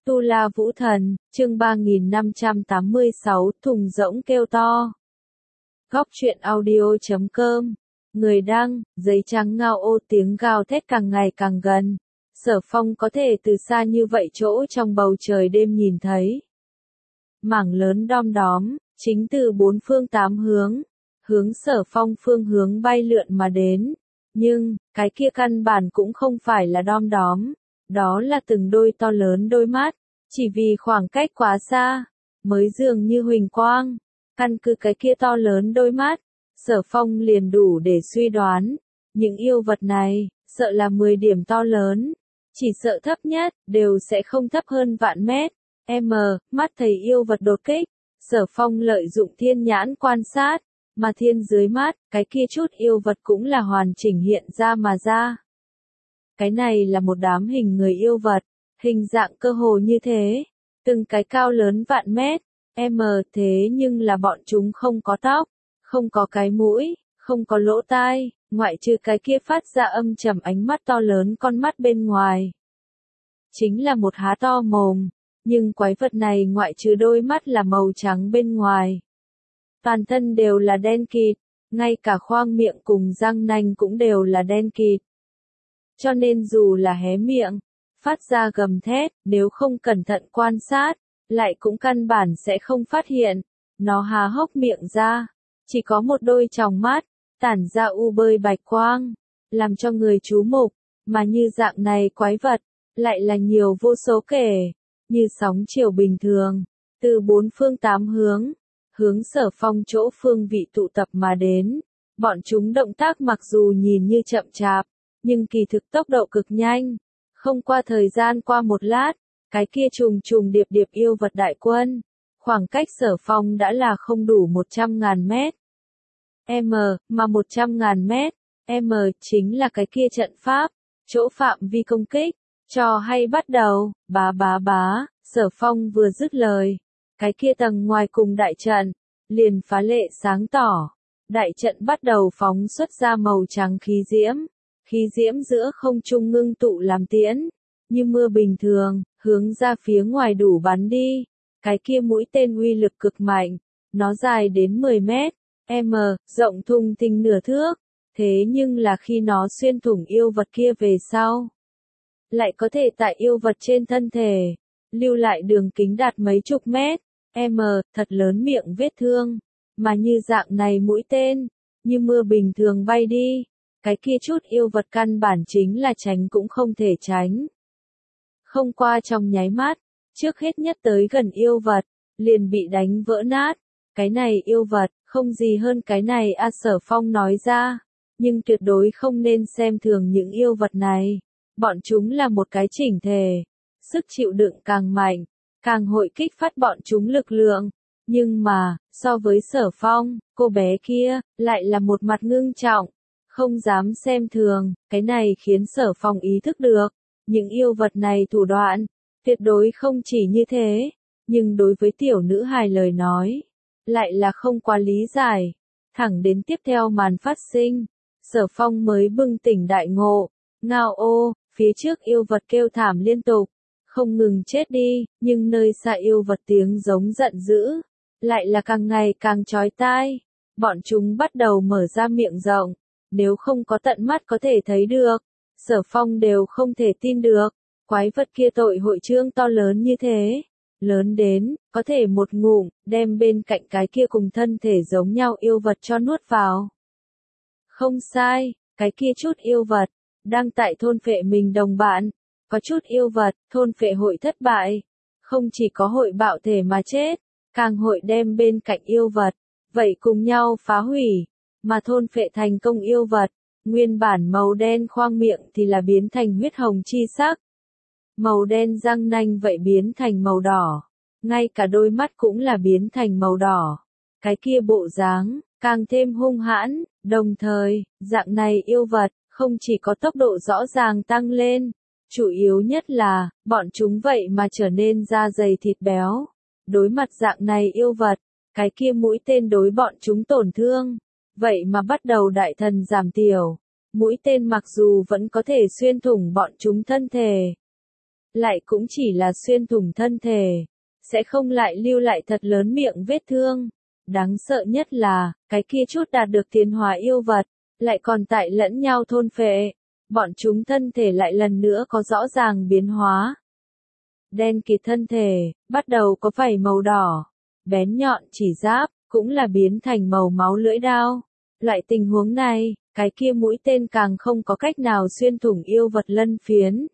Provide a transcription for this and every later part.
Tu La Vũ Thần, chương 3586, thùng rỗng kêu to. Góc truyện audio.com. Người đăng, giấy trắng ngao ô, tiếng gào thét càng ngày càng gần. Sở Phong có thể từ xa như vậy chỗ trong bầu trời đêm nhìn thấy. Mảng lớn đom đóm, chính từ bốn phương tám hướng, hướng Sở Phong phương hướng bay lượn mà đến. Nhưng, cái kia căn bản cũng không phải là đom đóm. Đó là từng đôi to lớn đôi mắt, chỉ vì khoảng cách quá xa, mới dường như huỳnh quang. Căn cứ cái kia to lớn đôi mắt, Sở Phong liền đủ để suy đoán, những yêu vật này, sợ là 10 điểm to lớn, chỉ sợ thấp nhất, đều sẽ không thấp hơn vạn mét. Mắt thấy yêu vật đột kích, Sở Phong lợi dụng thiên nhãn quan sát, mà thiên dưới mắt, cái kia chút yêu vật cũng là hoàn chỉnh hiện ra mà ra. Cái này là một đám hình người yêu vật, hình dạng cơ hồ như thế, từng cái cao lớn vạn mét, thế nhưng là bọn chúng không có tóc, không có cái mũi, không có lỗ tai, ngoại trừ cái kia phát ra âm trầm ánh mắt to lớn con mắt bên ngoài. Chính là một há to mồm, nhưng quái vật này ngoại trừ đôi mắt là màu trắng bên ngoài. Toàn thân đều là đen kịt, ngay cả khoang miệng cùng răng nanh cũng đều là đen kịt. Cho nên dù là hé miệng, phát ra gầm thét, nếu không cẩn thận quan sát, lại cũng căn bản sẽ không phát hiện. Nó há hốc miệng ra, chỉ có một đôi tròng mắt, tản ra u bơi bạch quang, làm cho người chú mục, mà như dạng này quái vật, lại là nhiều vô số kể, như sóng chiều bình thường, từ bốn phương tám hướng, hướng Sở Phong chỗ phương vị tụ tập mà đến. Bọn chúng động tác mặc dù nhìn như chậm chạp, nhưng kỳ thực tốc độ cực nhanh. Không qua thời gian qua một lát, cái kia trùng trùng điệp điệp yêu vật đại quân, khoảng cách Sở Phong đã là không đủ 100.000 mét. Mà 100.000 mét, chính là cái kia trận pháp, chỗ phạm vi công kích, trò hay bắt đầu, bá, Sở Phong vừa dứt lời, cái kia tầng ngoài cùng đại trận, liền phá lệ sáng tỏ, đại trận bắt đầu phóng xuất ra màu trắng khí diễm giữa không trung ngưng tụ làm tiễn, như mưa bình thường, hướng ra phía ngoài đủ bắn đi. Cái kia mũi tên uy lực cực mạnh, nó dài đến 10 mét, rộng thùng thình nửa thước, thế nhưng là khi nó xuyên thủng yêu vật kia về sau, lại có thể tại yêu vật trên thân thể, lưu lại đường kính đạt mấy chục mét, thật lớn miệng vết thương, mà như dạng này mũi tên, như mưa bình thường bay đi. Cái kia chút yêu vật căn bản chính là tránh cũng không thể tránh. Không qua trong nháy mắt, trước hết nhất tới gần yêu vật, liền bị đánh vỡ nát. Cái này yêu vật, không gì hơn cái này Sở Phong nói ra. Nhưng tuyệt đối không nên xem thường những yêu vật này. Bọn chúng là một cái chỉnh thể. Sức chịu đựng càng mạnh, càng hội kích phát bọn chúng lực lượng. Nhưng mà, so với Sở Phong, cô bé kia, lại là một mặt ngưng trọng. Không dám xem thường, cái này khiến Sở Phong ý thức được, những yêu vật này thủ đoạn, tuyệt đối không chỉ như thế, nhưng đối với tiểu nữ hài lời nói, lại là không quá lý giải. Thẳng đến tiếp theo màn phát sinh, Sở Phong mới bừng tỉnh đại ngộ, ngao ô, phía trước yêu vật kêu thảm liên tục, không ngừng chết đi, nhưng nơi xa yêu vật tiếng giống giận dữ, lại là càng ngày càng chói tai. Bọn chúng bắt đầu mở ra miệng rộng. Nếu không có tận mắt có thể thấy được, Sở Phong đều không thể tin được, quái vật kia tội hội trương to lớn như thế, lớn đến, có thể một ngụm, đem bên cạnh cái kia cùng thân thể giống nhau yêu vật cho nuốt vào. Không sai, cái kia chút yêu vật, đang tại thôn phệ mình đồng bạn, có chút yêu vật, thôn phệ hội thất bại, không chỉ có hội bạo thể mà chết, càng hội đem bên cạnh yêu vật, vậy cùng nhau phá hủy. Mà thôn phệ thành công yêu vật, nguyên bản màu đen khoang miệng thì là biến thành huyết hồng chi sắc. Màu đen răng nanh vậy biến thành màu đỏ, ngay cả đôi mắt cũng là biến thành màu đỏ. Cái kia bộ dáng, càng thêm hung hãn, đồng thời, dạng này yêu vật, không chỉ có tốc độ rõ ràng tăng lên, chủ yếu nhất là, bọn chúng vậy mà trở nên da dày thịt béo. Đối mặt dạng này yêu vật, cái kia mũi tên đối bọn chúng tổn thương. Vậy mà bắt đầu đại thần giảm thiểu, mũi tên mặc dù vẫn có thể xuyên thủng bọn chúng thân thể, lại cũng chỉ là xuyên thủng thân thể, sẽ không lại lưu lại thật lớn miệng vết thương. Đáng sợ nhất là, cái kia chút đạt được tiến hóa yêu vật, lại còn tại lẫn nhau thôn phệ. Bọn chúng thân thể lại lần nữa có rõ ràng biến hóa. Đen kịt thân thể, bắt đầu có vảy màu đỏ, bén nhọn chỉ giáp, cũng là biến thành màu máu lưỡi đao. Loại tình huống này, cái kia mũi tên càng không có cách nào xuyên thủng yêu vật lân phiến.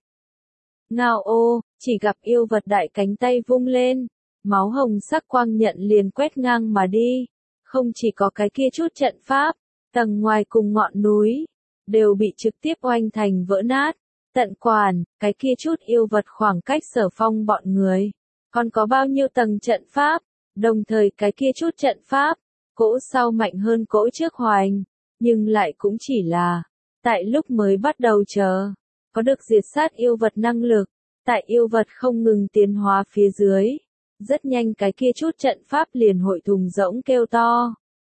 Ngao ô, chỉ gặp yêu vật đại cánh tay vung lên, máu hồng sắc quang nhận liền quét ngang mà đi. Không chỉ có cái kia chút trận pháp, tầng ngoài cùng ngọn núi, đều bị trực tiếp oanh thành vỡ nát. Tận quản, cái kia chút yêu vật khoảng cách Sở Phong bọn người. Còn có bao nhiêu tầng trận pháp, đồng thời cái kia chút trận pháp, cỗ sau mạnh hơn cỗ trước hoành, nhưng lại cũng chỉ là, tại lúc mới bắt đầu chờ, có được diệt sát yêu vật năng lực, tại yêu vật không ngừng tiến hóa phía dưới. Rất nhanh cái kia chút trận pháp liền hội thùng rỗng kêu to.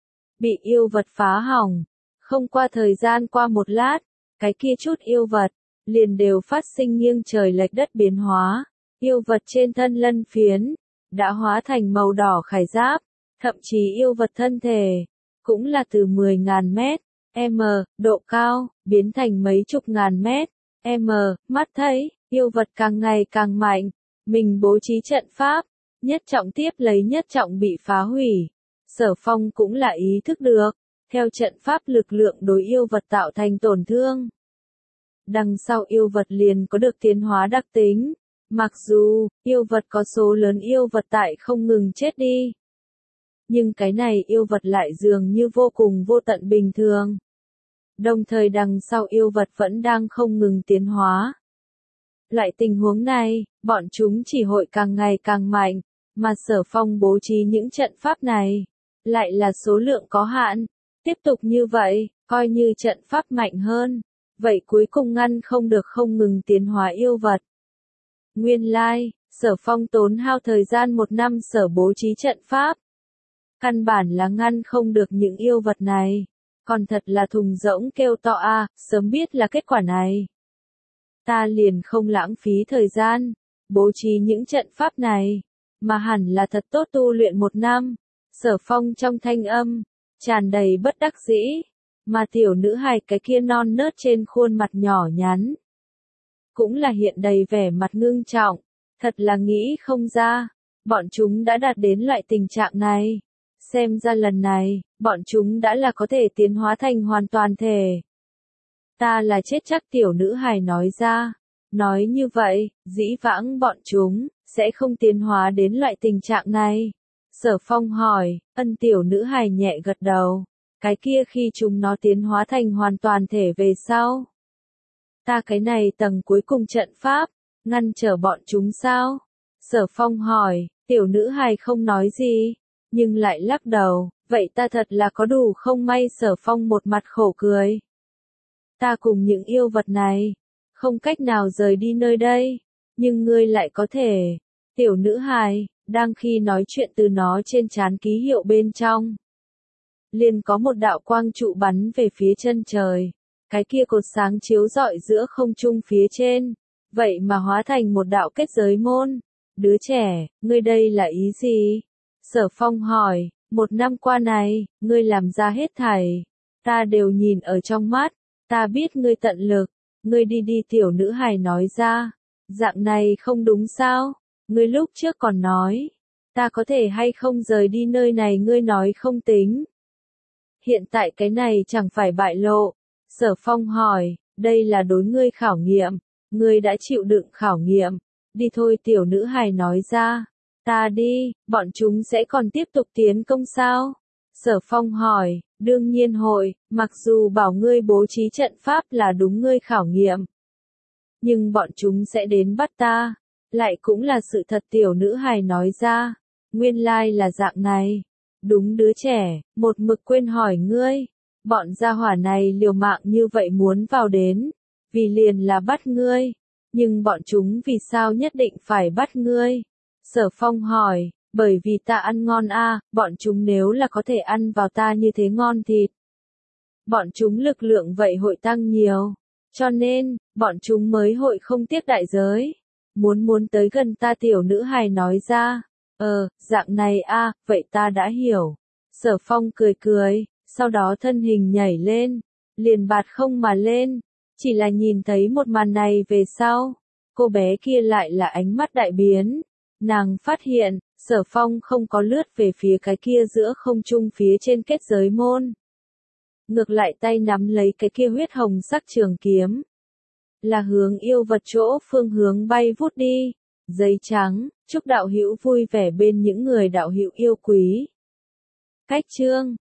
Bị yêu vật phá hỏng, không qua thời gian qua một lát, cái kia chút yêu vật, liền đều phát sinh nghiêng trời lệch đất biến hóa. Yêu vật trên thân lân phiến, đã hóa thành màu đỏ khải giáp, thậm chí yêu vật thân thể, cũng là từ 10.000 mét, m, độ cao, biến thành mấy chục ngàn mét, m, mắt thấy, yêu vật càng ngày càng mạnh, mình bố trí trận pháp, nhất trọng tiếp lấy nhất trọng bị phá hủy. Sở Phong cũng là ý thức được, theo trận pháp lực lượng đối yêu vật tạo thành tổn thương. Đằng sau yêu vật liền có được tiến hóa đặc tính, mặc dù, yêu vật có số lớn yêu vật tại không ngừng chết đi. Nhưng cái này yêu vật lại dường như vô cùng vô tận bình thường. Đồng thời đằng sau yêu vật vẫn đang không ngừng tiến hóa. Loại tình huống này, bọn chúng chỉ hội càng ngày càng mạnh, mà Sở Phong bố trí những trận pháp này, lại là số lượng có hạn. Tiếp tục như vậy, coi như trận pháp mạnh hơn, vậy cuối cùng ngăn không được không ngừng tiến hóa yêu vật. Nguyên lai, Sở Phong tốn hao thời gian 1 năm sở bố trí trận pháp. Căn bản là ngăn không được những yêu vật này. Còn thật là thùng rỗng kêu to a, sớm biết là kết quả này. Ta liền không lãng phí thời gian, bố trí những trận pháp này, mà hẳn là thật tốt tu luyện 1 năm. Sở Phong trong thanh âm, tràn đầy bất đắc dĩ, mà tiểu nữ hài cái kia non nớt trên khuôn mặt nhỏ nhắn. Cũng là hiện đầy vẻ mặt ngưng trọng, thật là nghĩ không ra, bọn chúng đã đạt đến loại tình trạng này. Xem ra lần này, bọn chúng đã là có thể tiến hóa thành hoàn toàn thể. Ta là chết chắc tiểu nữ hài nói ra. Nói như vậy, dĩ vãng bọn chúng, sẽ không tiến hóa đến loại tình trạng này. Sở Phong hỏi, ân tiểu nữ hài nhẹ gật đầu. Cái kia khi chúng nó tiến hóa thành hoàn toàn thể về sau. Ta cái này tầng cuối cùng trận pháp, ngăn trở bọn chúng sao? Sở Phong hỏi, tiểu nữ hài không nói gì, nhưng lại lắc đầu, vậy ta thật là có đủ không may. Sở Phong một mặt khổ cười. Ta cùng những yêu vật này, không cách nào rời đi nơi đây, nhưng ngươi lại có thể. Tiểu nữ hài, đang khi nói chuyện từ nó trên trán ký hiệu bên trong. Liền có một đạo quang trụ bắn về phía chân trời. Cái kia cột sáng chiếu rọi giữa không trung phía trên. Vậy mà hóa thành một đạo kết giới môn. Đứa trẻ, ngươi đây là ý gì? Sở Phong hỏi, 1 năm qua này, ngươi làm ra hết thảy. Ta đều nhìn ở trong mắt. Ta biết ngươi tận lực. Ngươi đi đi tiểu nữ hài nói ra. Dạng này không đúng sao? Ngươi lúc trước còn nói. Ta có thể hay không rời đi nơi này ngươi nói không tính. Hiện tại cái này chẳng phải bại lộ. Sở Phong hỏi, đây là đối ngươi khảo nghiệm. Ngươi đã chịu đựng khảo nghiệm. Đi thôi tiểu nữ hài nói ra. Ta đi, bọn chúng sẽ còn tiếp tục tiến công sao? Sở Phong hỏi, đương nhiên hội, mặc dù bảo ngươi bố trí trận pháp là đúng ngươi khảo nghiệm. Nhưng bọn chúng sẽ đến bắt ta. Lại cũng là sự thật tiểu nữ hài nói ra. Nguyên lai là dạng này. Đúng đứa trẻ, một mực quên hỏi ngươi. Bọn gia hỏa này liều mạng như vậy muốn vào đến. Vì liền là bắt ngươi. Nhưng bọn chúng vì sao nhất định phải bắt ngươi? Sở Phong hỏi, bởi vì ta ăn ngon a, bọn chúng nếu là có thể ăn vào ta như thế ngon thịt. Bọn chúng lực lượng vậy hội tăng nhiều. Cho nên, bọn chúng mới hội không tiếc đại giới. muốn tới gần ta tiểu nữ hài nói ra. Dạng này a, vậy ta đã hiểu. Sở Phong cười cười, sau đó thân hình nhảy lên, liền bạt không mà lên. Chỉ là nhìn thấy một màn này về sau, cô bé kia lại là ánh mắt đại biến. Nàng phát hiện, Sở Phong không có lướt về phía cái kia giữa không trung phía trên kết giới môn. Ngược lại tay nắm lấy cái kia huyết hồng sắc trường kiếm. Là hướng yêu vật chỗ phương hướng bay vút đi. Giấy trắng, chúc đạo hữu vui vẻ bên những người đạo hữu yêu quý. Cách chương